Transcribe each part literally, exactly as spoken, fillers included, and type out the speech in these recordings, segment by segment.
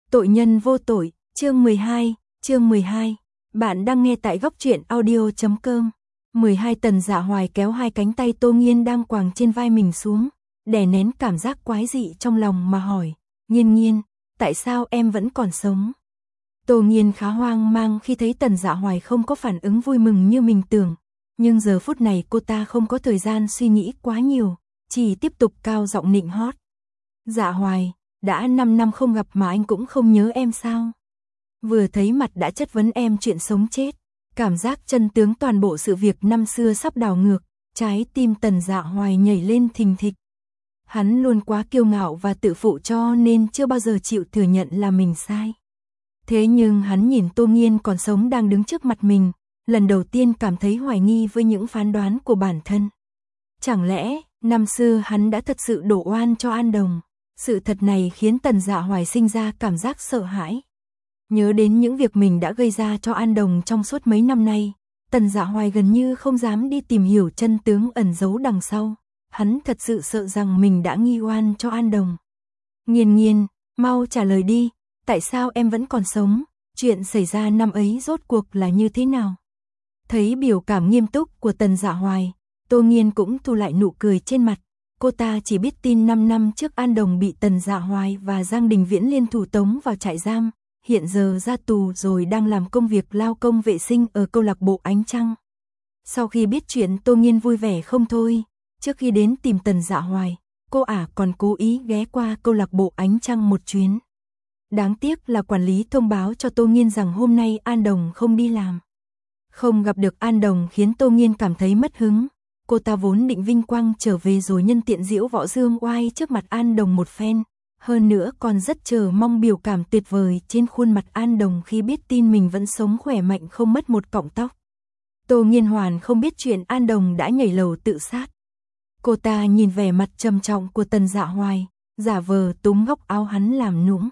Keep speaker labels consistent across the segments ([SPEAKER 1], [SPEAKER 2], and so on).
[SPEAKER 1] Tội nhân vô tội, chương mười hai, chương mười hai. Bạn đang nghe tại góc truyện audio chấm com. mười hai Tần Dạ Hoài kéo hai cánh tay Tô Nghiên đang quàng trên vai mình xuống, đè nén cảm giác quái dị trong lòng mà hỏi, Nghiên Nghiên, tại sao em vẫn còn sống? Tô Nghiên khá hoang mang khi thấy Tần Dạ Hoài không có phản ứng vui mừng như mình tưởng, nhưng giờ phút này cô ta không có thời gian suy nghĩ quá nhiều, chỉ tiếp tục cao giọng nịnh hót. Dạ Hoài, đã năm năm không gặp mà anh cũng không nhớ em sao? Vừa thấy mặt đã chất vấn em chuyện sống chết, cảm giác chân tướng toàn bộ sự việc năm xưa sắp đảo ngược, trái tim Tần Dạ Hoài nhảy lên thình thịch. Hắn luôn quá kiêu ngạo và tự phụ cho nên chưa bao giờ chịu thừa nhận là mình sai. Thế nhưng hắn nhìn Tô Nghiên còn sống đang đứng trước mặt mình, lần đầu tiên cảm thấy hoài nghi với những phán đoán của bản thân. Chẳng lẽ, năm xưa hắn đã thật sự đổ oan cho An Đồng? Sự thật này khiến Tần Dạ Hoài sinh ra cảm giác sợ hãi. Nhớ đến những việc mình đã gây ra cho An Đồng trong suốt mấy năm nay, Tần Dạ Hoài gần như không dám đi tìm hiểu chân tướng ẩn giấu đằng sau. Hắn thật sự sợ rằng mình đã nghi oan cho An Đồng. Nghiên Nghiên, mau trả lời đi, tại sao em vẫn còn sống? Chuyện xảy ra năm ấy rốt cuộc là như thế nào? Thấy biểu cảm nghiêm túc của Tần Dạ Hoài, Tô Nghiên cũng thu lại nụ cười trên mặt. Cô ta chỉ biết tin năm năm trước An Đồng bị Tần Dạ Hoài và Giang Đình Viễn liên thủ tống vào trại giam, hiện giờ ra tù rồi đang làm công việc lao công vệ sinh ở câu lạc bộ Ánh Trăng. Sau khi biết chuyện, Tô Nghiên vui vẻ không thôi, trước khi đến tìm Tần Dạ Hoài, cô ả còn cố ý ghé qua câu lạc bộ Ánh Trăng một chuyến. Đáng tiếc là quản lý thông báo cho Tô Nghiên rằng hôm nay An Đồng không đi làm. Không gặp được An Đồng khiến Tô Nghiên cảm thấy mất hứng. Cô ta vốn định vinh quang trở về rồi nhân tiện diễu võ dương oai trước mặt An Đồng một phen, hơn nữa còn rất chờ mong biểu cảm tuyệt vời trên khuôn mặt An Đồng khi biết tin mình vẫn sống khỏe mạnh không mất một cọng tóc. Tô Nghiên hoàn không biết chuyện An Đồng đã nhảy lầu tự sát. Cô ta nhìn vẻ mặt trầm trọng của Tần Dạ Hoài, giả vờ túm góc áo hắn làm nũng.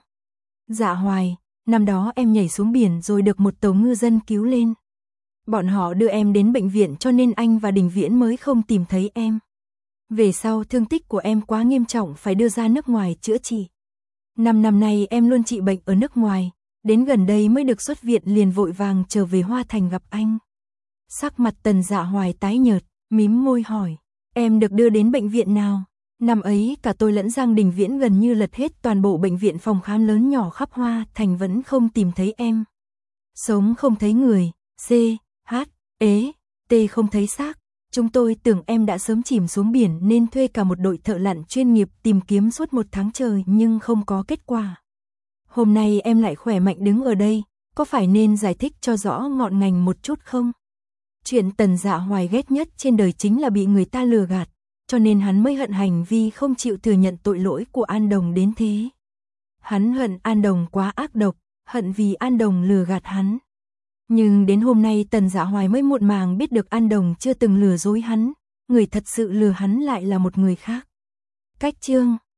[SPEAKER 1] Dạ Hoài, năm đó em nhảy xuống biển rồi được một tàu ngư dân cứu lên. Bọn họ đưa em đến bệnh viện cho nên anh và Đình Viễn mới không tìm thấy em. Về sau thương tích của em quá nghiêm trọng phải đưa ra nước ngoài chữa trị. Năm năm nay em luôn trị bệnh ở nước ngoài, đến gần đây mới được xuất viện liền vội vàng trở về Hoa Thành gặp anh. Sắc mặt Tần Dạ Hoài tái nhợt, mím môi hỏi, em được đưa đến bệnh viện nào? Năm ấy cả tôi lẫn Giang Đình Viễn gần như lật hết toàn bộ bệnh viện phòng khám lớn nhỏ khắp Hoa Thành vẫn không tìm thấy em. Sống không thấy người, C, H, ế, T không thấy xác. Chúng tôi tưởng em đã sớm chìm xuống biển nên thuê cả một đội thợ lặn chuyên nghiệp tìm kiếm suốt một tháng trời nhưng không có kết quả. Hôm nay em lại khỏe mạnh đứng ở đây, có phải nên giải thích cho rõ ngọn ngành một chút không? Chuyện Tần Dạ Hoài ghét nhất trên đời chính là bị người ta lừa gạt, cho nên hắn mới hận hành vi không chịu thừa nhận tội lỗi của An Đồng đến thế. Hắn hận An Đồng quá ác độc, hận vì An Đồng lừa gạt hắn. Nhưng đến hôm nay Tần Dạ Hoài mới muộn màng biết được An Đồng chưa từng lừa dối hắn, người thật sự lừa hắn lại là một người khác. Cách chương